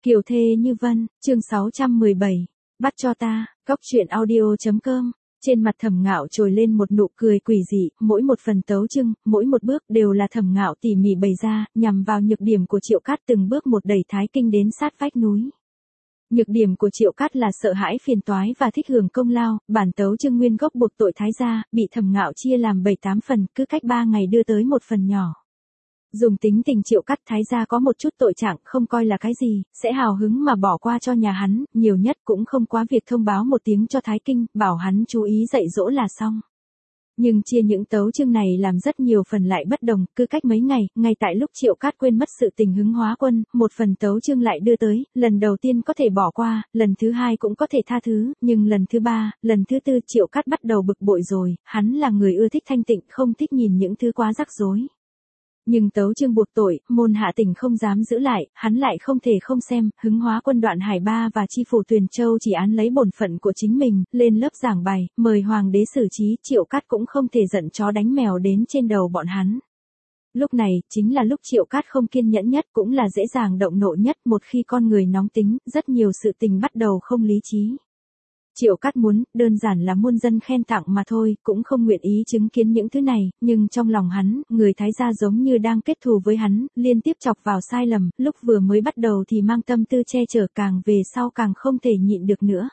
Kiều thê như vân, chương 617. Bắt cho ta, góc truyện audio.com. Trên mặt Thẩm Ngạo trồi lên một nụ cười quỷ dị, mỗi một phần tấu chương, mỗi một bước đều là Thẩm Ngạo tỉ mỉ bày ra, nhằm vào nhược điểm của Triệu Cát từng bước một đẩy Thái Kinh đến sát vách núi. Nhược điểm của Triệu Cát là sợ hãi phiền toái và thích hưởng công lao, bản tấu chương nguyên gốc buộc tội Thái gia, bị Thẩm Ngạo chia làm 7-8 phần, cứ cách 3 ngày đưa tới một phần nhỏ. Dùng tính tình Triệu Cát Thái gia có một chút tội trạng không coi là cái gì, sẽ hào hứng mà bỏ qua cho nhà hắn, nhiều nhất cũng không quá việc thông báo một tiếng cho Thái Kinh, bảo hắn chú ý dạy dỗ là xong. Nhưng chia những tấu chương này làm rất nhiều phần lại bất đồng, cứ cách mấy ngày, ngay tại lúc Triệu Cát quên mất sự tình hứng hóa quân, một phần tấu chương lại đưa tới, lần đầu tiên có thể bỏ qua, lần thứ hai cũng có thể tha thứ, nhưng lần thứ ba, lần thứ tư Triệu Cát bắt đầu bực bội rồi, hắn là người ưa thích thanh tịnh, không thích nhìn những thứ quá rắc rối. Nhưng tấu chương buộc tội, môn hạ tỉnh không dám giữ lại, hắn lại không thể không xem, hứng hóa quân Đoạn Hải Ba và chi phủ Tuyền Châu chỉ án lấy bổn phận của chính mình, lên lớp giảng bài, mời hoàng đế xử trí, Triệu Cát cũng không thể giận chó đánh mèo đến trên đầu bọn hắn. Lúc này, chính là lúc Triệu Cát không kiên nhẫn nhất, cũng là dễ dàng động nộ nhất, một khi con người nóng tính, rất nhiều sự tình bắt đầu không lý trí. Triệu Cát muốn, đơn giản là muôn dân khen tặng mà thôi, cũng không nguyện ý chứng kiến những thứ này, nhưng trong lòng hắn, người Thái gia giống như đang kết thù với hắn, liên tiếp chọc vào sai lầm, lúc vừa mới bắt đầu thì mang tâm tư che chở, càng về sau càng không thể nhịn được nữa.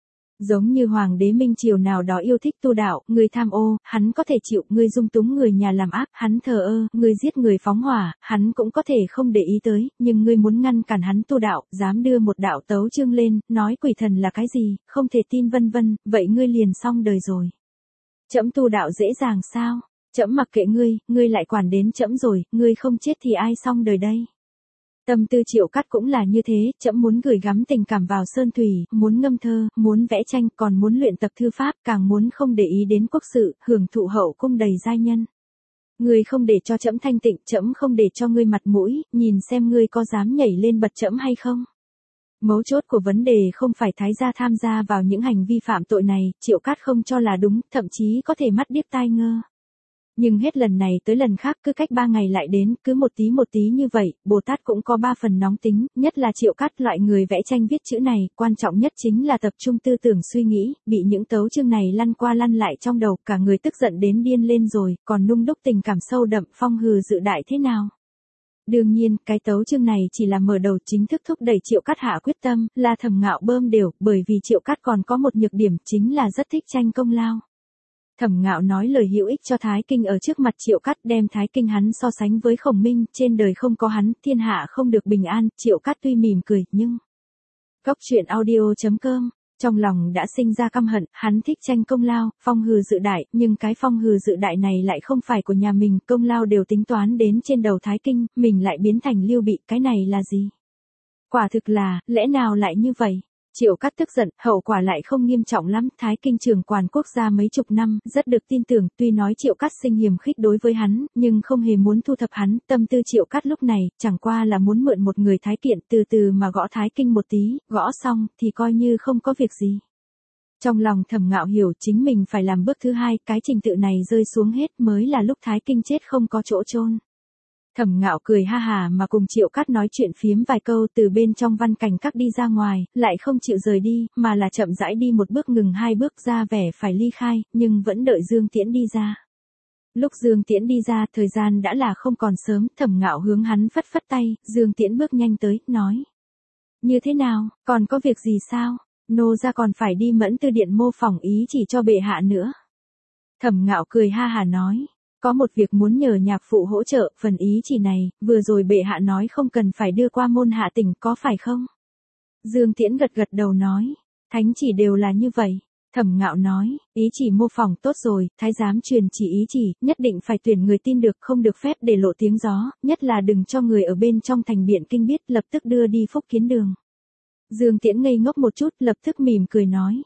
Giống như hoàng đế Minh Triều nào đó yêu thích tu đạo, người tham ô, hắn có thể chịu, người dung túng người nhà làm ác, hắn thờ ơ, người giết người phóng hỏa, hắn cũng có thể không để ý tới, nhưng ngươi muốn ngăn cản hắn tu đạo, dám đưa một đạo tấu chương lên, nói quỷ thần là cái gì, không thể tin vân vân, vậy ngươi liền xong đời rồi. Trẫm tu đạo dễ dàng sao? Trẫm mặc kệ ngươi lại quản đến trẫm rồi, ngươi không chết thì ai xong đời đây? Tâm tư Triệu Cát cũng là như thế, trẫm muốn gửi gắm tình cảm vào sơn thủy, muốn ngâm thơ, muốn vẽ tranh, còn muốn luyện tập thư pháp, càng muốn không để ý đến quốc sự, hưởng thụ hậu cung đầy giai nhân. Ngươi không để cho trẫm thanh tịnh, trẫm không để cho ngươi mặt mũi, nhìn xem ngươi có dám nhảy lên bật trẫm hay không. Mấu chốt của vấn đề không phải Thái gia tham gia vào những hành vi phạm tội này, Triệu Cát không cho là đúng, thậm chí có thể mắt điếc tai ngơ. Nhưng hết lần này tới lần khác cứ cách 3 ngày lại đến, cứ một tí như vậy, Bồ Tát cũng có 3 phần nóng tính, nhất là Triệu Cát loại người vẽ tranh viết chữ này, quan trọng nhất chính là tập trung tư tưởng suy nghĩ, bị những tấu chương này lăn qua lăn lại trong đầu, cả người tức giận đến điên lên rồi, còn nung đúc tình cảm sâu đậm, phong hừ dự đại thế nào. Đương nhiên, cái tấu chương này chỉ là mở đầu, chính thức thúc đẩy Triệu Cát hạ quyết tâm, là Thẩm Ngạo bơm đều, bởi vì Triệu Cát còn có một nhược điểm, chính là rất thích tranh công lao. Thẩm Ngạo nói lời hữu ích cho Thái Kinh ở trước mặt Triệu Cát, đem Thái Kinh hắn so sánh với Khổng Minh, trên đời không có hắn, thiên hạ không được bình an, Triệu Cát tuy mỉm cười, nhưng... Góc truyện audio.com, trong lòng đã sinh ra căm hận, hắn thích tranh công lao, phong hừ dự đại, nhưng cái phong hừ dự đại này lại không phải của nhà mình, công lao đều tính toán đến trên đầu Thái Kinh, mình lại biến thành Lưu Bị, cái này là gì? Quả thực là, lẽ nào lại như vậy? Triệu Cát tức giận, hậu quả lại không nghiêm trọng lắm, Thái Kinh trưởng quản quốc gia mấy chục năm, rất được tin tưởng, tuy nói Triệu Cát sinh hiềm khích đối với hắn, nhưng không hề muốn thu thập hắn, tâm tư Triệu Cát lúc này, chẳng qua là muốn mượn một người Thái Kiện, từ từ mà gõ Thái Kinh một tí, gõ xong, thì coi như không có việc gì. Trong lòng Thẩm Ngạo hiểu chính mình phải làm bước thứ hai, cái trình tự này rơi xuống hết mới là lúc Thái Kinh chết không có chỗ chôn. Thẩm Ngạo cười ha hà mà cùng Triệu Cát nói chuyện phiếm vài câu, từ bên trong văn cảnh các đi ra ngoài, lại không chịu rời đi, mà là chậm rãi đi một bước ngừng 2 bước ra vẻ phải ly khai, nhưng vẫn đợi Dương Tiễn đi ra. Lúc Dương Tiễn đi ra, thời gian đã là không còn sớm, Thẩm Ngạo hướng hắn phất phất tay, Dương Tiễn bước nhanh tới, nói. Như thế nào, còn có việc gì sao? Nô gia còn phải đi Mẫn Tư Điện mô phỏng ý chỉ cho bệ hạ nữa. Thẩm Ngạo cười ha hà nói. Có một việc muốn nhờ nhạc phụ hỗ trợ, phần ý chỉ này, vừa rồi bệ hạ nói không cần phải đưa qua môn hạ tỉnh, có phải không? Dương Tiễn gật đầu nói, thánh chỉ đều là như vậy. Thẩm Ngạo nói, ý chỉ mô phỏng tốt rồi, thái giám truyền chỉ ý chỉ, nhất định phải tuyển người tin được, không được phép để lộ tiếng gió, nhất là đừng cho người ở bên trong thành Biện Kinh biết, lập tức đưa đi Phúc Kiến Đường. Dương Tiễn ngây ngốc một chút, lập tức mỉm cười nói.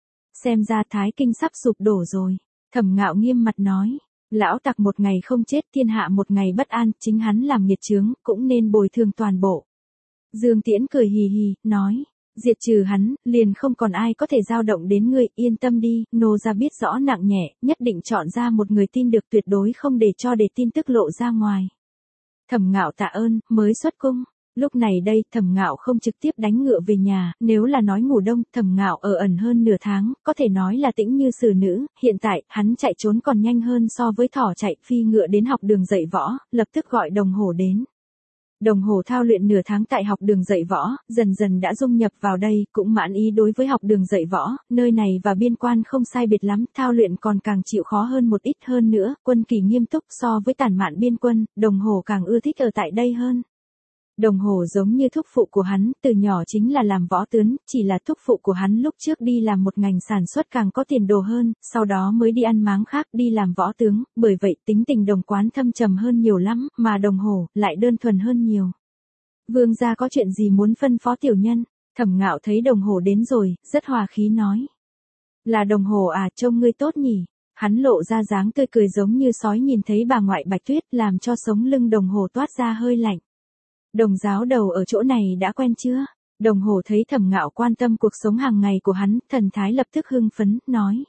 Xem ra Thái Kinh sắp sụp đổ rồi. Thẩm Ngạo nghiêm mặt nói. Lão tặc một ngày không chết, thiên hạ một ngày bất an, chính hắn làm nghiệt chướng, cũng nên bồi thường toàn bộ. Dương Tiễn cười hì hì, nói, diệt trừ hắn, liền không còn ai có thể dao động đến ngươi, yên tâm đi, nô gia biết rõ nặng nhẹ, nhất định chọn ra một người tin được, tuyệt đối không để cho tin tức lộ ra ngoài. Thẩm Ngạo tạ ơn, mới xuất cung. Lúc này đây, Thẩm Ngạo không trực tiếp đánh ngựa về nhà, nếu là nói ngủ đông, Thẩm Ngạo ở ẩn hơn nửa tháng, có thể nói là tĩnh như xử nữ, hiện tại, hắn chạy trốn còn nhanh hơn so với thỏ chạy, phi ngựa đến học đường dạy võ, lập tức gọi đồng hồ đến. Đồng hồ thao luyện nửa tháng tại học đường dạy võ, dần dần đã dung nhập vào đây, cũng mãn ý đối với học đường dạy võ, nơi này và biên quan không sai biệt lắm, thao luyện còn càng chịu khó hơn một ít hơn nữa, quân kỳ nghiêm túc so với tản mạn biên quân, đồng hồ càng ưa thích ở tại đây hơn. Đồng hồ giống như thúc phụ của hắn, từ nhỏ chính là làm võ tướng, chỉ là thúc phụ của hắn lúc trước đi làm một ngành sản xuất càng có tiền đồ hơn, sau đó mới đi ăn máng khác đi làm võ tướng, bởi vậy tính tình đồng quán thâm trầm hơn nhiều lắm, mà đồng hồ lại đơn thuần hơn nhiều. Vương gia có chuyện gì muốn phân phó tiểu nhân? Thẩm Ngạo thấy đồng hồ đến rồi, rất hòa khí nói. Là đồng hồ à, trông ngươi tốt nhỉ? Hắn lộ ra dáng tươi cười giống như sói nhìn thấy bà ngoại Bạch Tuyết, làm cho sống lưng đồng hồ toát ra hơi lạnh. Đồng giáo đầu ở chỗ này đã quen chưa? Đồng hồ thấy Thẩm Ngạo quan tâm cuộc sống hàng ngày của hắn, thần thái lập tức hưng phấn, nói.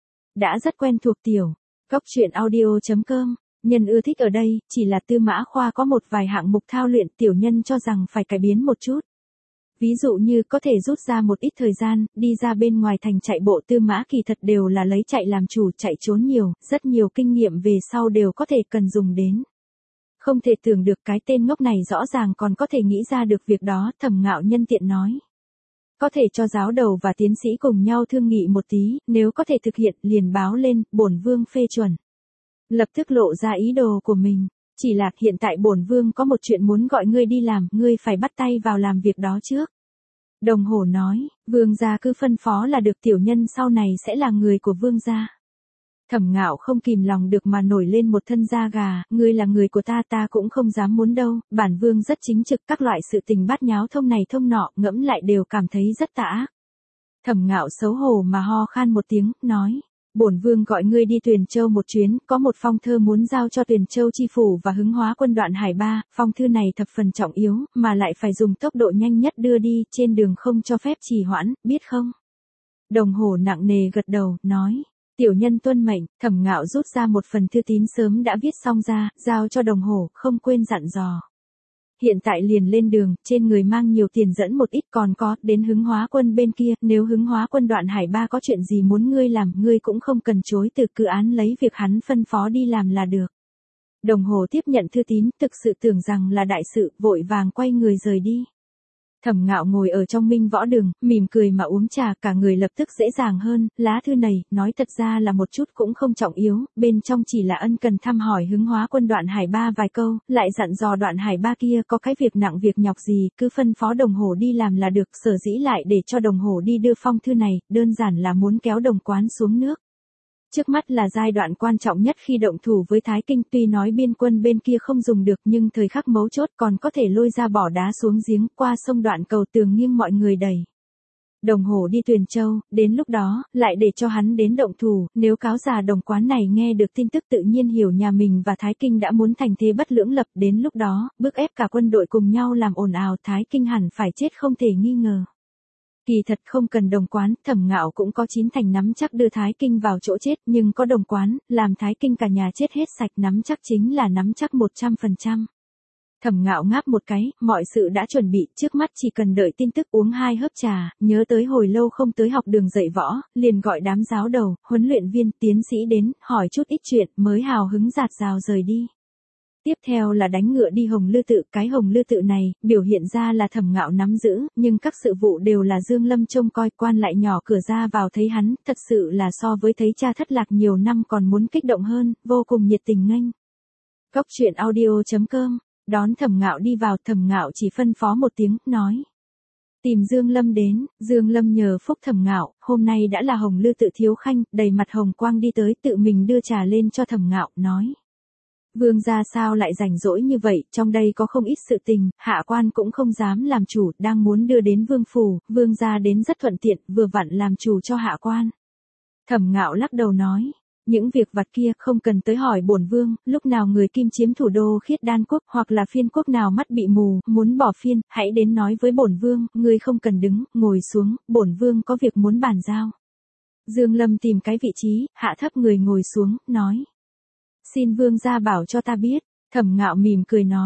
Đã rất quen thuộc tiểu. Cóc truyện audio.com, nhân ưa thích ở đây, chỉ là Tư Mã Khoa có một vài hạng mục thao luyện tiểu nhân cho rằng phải cải biến một chút. Ví dụ như có thể rút ra một ít thời gian, đi ra bên ngoài thành chạy bộ. Tư Mã kỳ thật đều là lấy chạy làm chủ, chạy trốn nhiều, rất nhiều kinh nghiệm về sau đều có thể cần dùng đến. Không thể tưởng được cái tên ngốc này rõ ràng còn có thể nghĩ ra được việc đó, Thẩm Ngạo nhân tiện nói. Có thể cho giáo đầu và tiến sĩ cùng nhau thương nghị một tí, nếu có thể thực hiện liền báo lên, bổn vương phê chuẩn. Lập tức lộ ra ý đồ của mình, chỉ là hiện tại bổn vương có một chuyện muốn gọi ngươi đi làm, ngươi phải bắt tay vào làm việc đó trước. Đồng hồ nói, vương gia cứ phân phó là được, tiểu nhân sau này sẽ là người của vương gia. Thẩm Ngạo không kìm lòng được mà nổi lên một thân da gà, ngươi là người của ta, ta cũng không dám muốn đâu, bản vương rất chính trực, các loại sự tình bát nháo thông này thông nọ, ngẫm lại đều cảm thấy rất tà ác. Thẩm Ngạo xấu hổ mà ho khan một tiếng, nói, bổn vương gọi ngươi đi Tuyền Châu một chuyến, có một phong thơ muốn giao cho Tuyền Châu chi phủ và Hứng Hóa quân Đoạn Hải Ba, phong thư này thập phần trọng yếu, mà lại phải dùng tốc độ nhanh nhất đưa đi, trên đường không cho phép trì hoãn, biết không? Đồng hồ nặng nề gật đầu, nói. Tiểu nhân tuân mệnh. Thẩm Ngạo rút ra một phần thư tín sớm đã viết xong ra, giao cho đồng hồ, không quên dặn dò. Hiện tại liền lên đường, trên người mang nhiều tiền dẫn một ít, còn có, đến Hứng Hóa quân bên kia, nếu Hứng Hóa quân Đoạn Hải Ba có chuyện gì muốn ngươi làm, ngươi cũng không cần chối từ, cứ án lấy việc hắn phân phó đi làm là được. Đồng hồ tiếp nhận thư tín, thực sự tưởng rằng là đại sự, vội vàng quay người rời đi. Thẩm Ngạo ngồi ở trong Minh Võ Đường, mỉm cười mà uống trà, cả người lập tức dễ dàng hơn, lá thư này, nói thật ra là một chút cũng không trọng yếu, bên trong chỉ là ân cần thăm hỏi Hứng Hóa quân Đoạn Hải Ba vài câu, lại dặn dò Đoạn Hải Ba kia có cái việc nặng việc nhọc gì, cứ phân phó đồng hồ đi làm là được, sở dĩ lại để cho đồng hồ đi đưa phong thư này, đơn giản là muốn kéo Đồng Quán xuống nước. Trước mắt là giai đoạn quan trọng nhất khi động thủ với Thái Kinh, tuy nói biên quân bên kia không dùng được nhưng thời khắc mấu chốt còn có thể lôi ra bỏ đá xuống giếng, qua sông Đoạn Cầu tường nghiêng mọi người đẩy. Đồng hồ đi Tuyền Châu, đến lúc đó, lại để cho hắn đến động thủ, nếu cáo già Đồng Quán này nghe được tin tức tự nhiên hiểu nhà mình và Thái Kinh đã muốn thành thế bất lưỡng lập, đến lúc đó, bức ép cả quân đội cùng nhau làm ồn ào, Thái Kinh hẳn phải chết không thể nghi ngờ. Kỳ thật không cần Đồng Quán, Thẩm Ngạo cũng có 9 thành nắm chắc đưa Thái Kinh vào chỗ chết, nhưng có Đồng Quán, làm Thái Kinh cả nhà chết hết sạch, nắm chắc chính là nắm chắc 100%. Thẩm Ngạo ngáp một cái, mọi sự đã chuẩn bị, trước mắt chỉ cần đợi tin tức, uống 2 hớp trà, nhớ tới hồi lâu không tới học đường dạy võ, liền gọi đám giáo đầu, huấn luyện viên, tiến sĩ đến, hỏi chút ít chuyện, mới hào hứng dạt dào rời đi. Tiếp theo là đánh ngựa đi Hồng Lư Tự, cái Hồng Lư Tự này, biểu hiện ra là Thẩm Ngạo nắm giữ, nhưng các sự vụ đều là Dương Lâm trông coi, quan lại nhỏ cửa ra vào thấy hắn, thật sự là so với thấy cha thất lạc nhiều năm còn muốn kích động hơn, vô cùng nhiệt tình nghênh. Cóc truyện audio.com, đón Thẩm Ngạo đi vào, Thẩm Ngạo chỉ phân phó một tiếng, nói. Tìm Dương Lâm đến, Dương Lâm nhờ phúc Thẩm Ngạo, hôm nay đã là Hồng Lư Tự thiếu khanh, đầy mặt hồng quang đi tới, tự mình đưa trà lên cho Thẩm Ngạo, nói. Vương gia sao lại rảnh rỗi như vậy, trong đây có không ít sự tình, hạ quan cũng không dám làm chủ, đang muốn đưa đến vương phủ, vương gia đến rất thuận tiện, vừa vặn làm chủ cho hạ quan. Thẩm Ngạo lắc đầu nói, những việc vặt kia không cần tới hỏi bổn vương, lúc nào người Kim chiếm thủ đô Khiết Đan quốc, hoặc là phiên quốc nào mắt bị mù, muốn bỏ phiên, hãy đến nói với bổn vương, ngươi không cần đứng, ngồi xuống, bổn vương có việc muốn bàn giao. Dương Lâm tìm cái vị trí, hạ thấp người ngồi xuống, nói. Xin vương gia bảo cho ta biết. Thẩm Ngạo mỉm cười nói.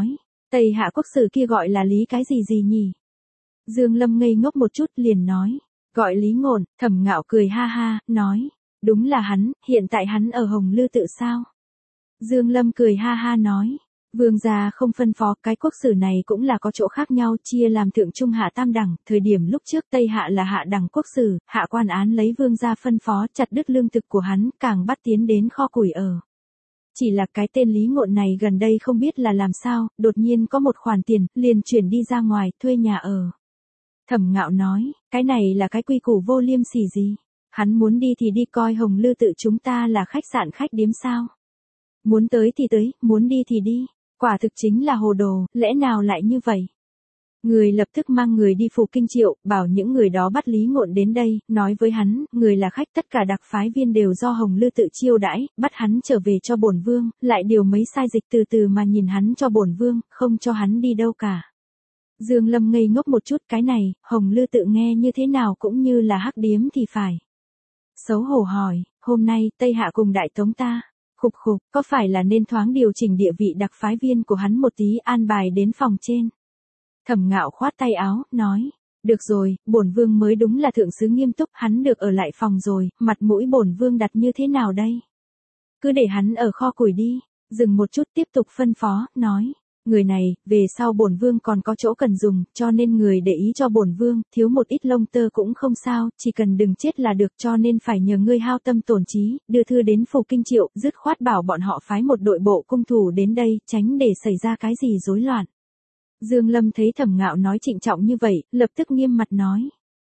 Tây Hạ quốc sử kia gọi là Lý cái gì gì nhỉ? Dương Lâm ngây ngốc một chút liền nói, gọi Lý Ngộn. Thẩm Ngạo cười ha ha, nói, đúng là hắn, hiện tại hắn ở Hồng Lư tự sao? Dương Lâm cười ha ha nói, vương gia không phân phó, cái quốc sử này cũng là có chỗ khác nhau, chia làm thượng trung hạ tam đẳng, thời điểm lúc trước Tây Hạ là hạ đẳng quốc sử, hạ quan án lấy vương gia phân phó chặt đứt lương thực của hắn, càng bắt tiến đến kho củi ở. Chỉ là cái tên Lý Ngộn này gần đây không biết là làm sao, đột nhiên có một khoản tiền, liền chuyển đi ra ngoài, thuê nhà ở. Thẩm Ngạo nói, cái này là cái quy củ vô liêm sỉ gì? Hắn muốn đi thì đi, coi Hồng Lư tự chúng ta là khách sạn khách điếm sao? Muốn tới thì tới, muốn đi thì đi. Quả thực chính là hồ đồ, lẽ nào lại như vậy? Người lập tức mang người đi Phủ Kinh Triệu, bảo những người đó bắt Lý Ngộn đến đây, nói với hắn, người là khách, tất cả đặc phái viên đều do Hồng Lư tự chiêu đãi, bắt hắn trở về cho bổn vương, lại điều mấy sai dịch từ từ mà nhìn hắn cho bổn vương, không cho hắn đi đâu cả. Dương Lâm ngây ngốc một chút, cái này, Hồng Lư tự nghe như thế nào cũng như là hắc điếm thì phải. Xấu hổ hỏi, hôm nay, Tây Hạ cùng Đại Tống ta, khục khục, có phải là nên thoáng điều chỉnh địa vị đặc phái viên của hắn một tí, an bài đến phòng trên? Thẩm Ngạo khoát tay áo, nói, được rồi, bổn vương mới đúng là thượng sứ nghiêm túc, hắn được ở lại phòng rồi, mặt mũi bổn vương đặt như thế nào đây? Cứ để hắn ở kho củi đi. Dừng một chút tiếp tục phân phó, nói, người này, về sau bổn vương còn có chỗ cần dùng, cho nên người để ý cho bổn vương, thiếu một ít lông tơ cũng không sao, chỉ cần đừng chết là được, cho nên phải nhờ ngươi hao tâm tổn trí, đưa thư đến Phủ Kinh Triệu, dứt khoát bảo bọn họ phái một đội bộ cung thủ đến đây, tránh để xảy ra cái gì rối loạn. Dương Lâm thấy Thẩm Ngạo nói trịnh trọng như vậy, lập tức nghiêm mặt nói,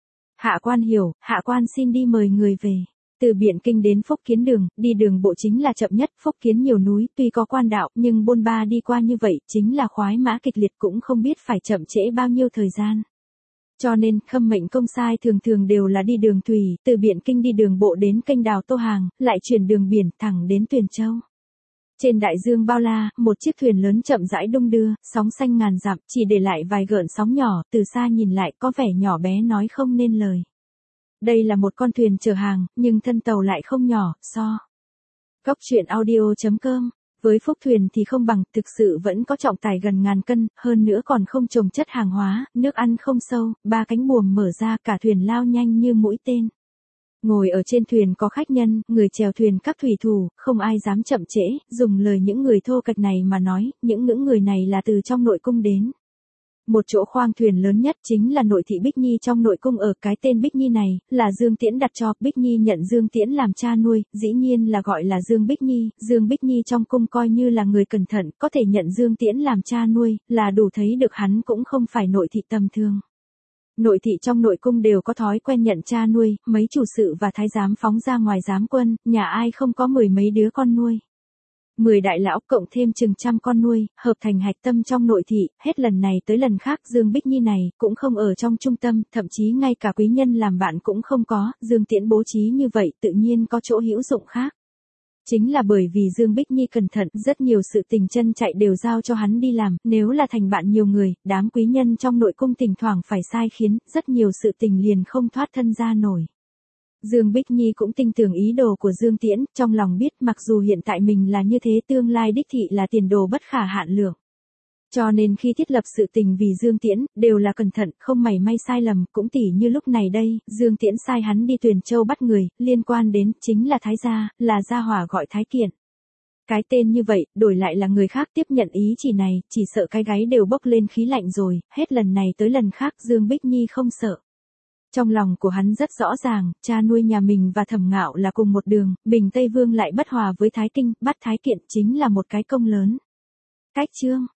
hạ quan hiểu, hạ quan xin đi mời người về. Từ Biện Kinh đến Phúc Kiến đường, đi đường bộ chính là chậm nhất, Phúc Kiến nhiều núi, tuy có quan đạo, nhưng bôn ba đi qua như vậy, chính là khoái mã kịch liệt, cũng không biết phải chậm trễ bao nhiêu thời gian. Cho nên, khâm mệnh công sai thường thường đều là đi đường thủy, từ Biện Kinh đi đường bộ đến kênh đào Tô Hàng, lại chuyển đường biển, thẳng đến Tuyền Châu. Trên đại dương bao la, một chiếc thuyền lớn chậm rãi đung đưa, sóng xanh ngàn dặm, chỉ để lại vài gợn sóng nhỏ, từ xa nhìn lại, có vẻ nhỏ bé nói không nên lời. Đây là một con thuyền chở hàng, nhưng thân tàu lại không nhỏ, so. Góc truyện audio.com, với phúc thuyền thì không bằng, thực sự vẫn có trọng tải gần ngàn cân, hơn nữa còn không chồng chất hàng hóa, nước ăn không sâu, ba cánh buồm mở ra, cả thuyền lao nhanh như mũi tên. Ngồi ở trên thuyền có khách nhân, người chèo thuyền các thủy thủ, không ai dám chậm trễ, dùng lời những người thô kệch này mà nói, những người này là từ trong nội cung đến. Một chỗ khoang thuyền lớn nhất chính là nội thị Bích Nhi trong nội cung, ở cái tên Bích Nhi này, là Dương Tiễn đặt cho, Bích Nhi nhận Dương Tiễn làm cha nuôi, dĩ nhiên là gọi là Dương Bích Nhi, Dương Bích Nhi trong cung coi như là người cẩn thận, có thể nhận Dương Tiễn làm cha nuôi, là đủ thấy được hắn cũng không phải nội thị tầm thường. Nội thị trong nội cung đều có thói quen nhận cha nuôi, mấy chủ sự và thái giám phóng ra ngoài giám quân, nhà ai không có mười mấy đứa con nuôi. 10 đại lão cộng thêm chừng trăm con nuôi, hợp thành hạch tâm trong nội thị, hết lần này tới lần khác Dương Bích Nhi này, cũng không ở trong trung tâm, thậm chí ngay cả quý nhân làm bạn cũng không có, Dương Tiễn bố trí như vậy tự nhiên có chỗ hữu dụng khác. Chính là bởi vì Dương Bích Nhi cẩn thận, rất nhiều sự tình chân chạy đều giao cho hắn đi làm, nếu là thành bạn nhiều người, đám quý nhân trong nội cung thỉnh thoảng phải sai khiến, rất nhiều sự tình liền không thoát thân ra nổi. Dương Bích Nhi cũng tin tưởng ý đồ của Dương Tiễn, trong lòng biết mặc dù hiện tại mình là như thế, tương lai đích thị là tiền đồ bất khả hạn lượng. Cho nên khi thiết lập sự tình vì Dương Tiễn, đều là cẩn thận, không mảy may sai lầm, cũng tỉ như lúc này đây, Dương Tiễn sai hắn đi Tuyền Châu bắt người, liên quan đến, chính là Thái Gia, là gia hỏa gọi Thái Kiện. Cái tên như vậy, đổi lại là người khác tiếp nhận ý chỉ này, chỉ sợ cái gáy đều bốc lên khí lạnh rồi, hết lần này tới lần khác Dương Bích Nhi không sợ. Trong lòng của hắn rất rõ ràng, cha nuôi nhà mình và Thẩm Ngạo là cùng một đường, Bình Tây Vương lại bất hòa với Thái Kinh, bắt Thái Kiện chính là một cái công lớn. Cách chương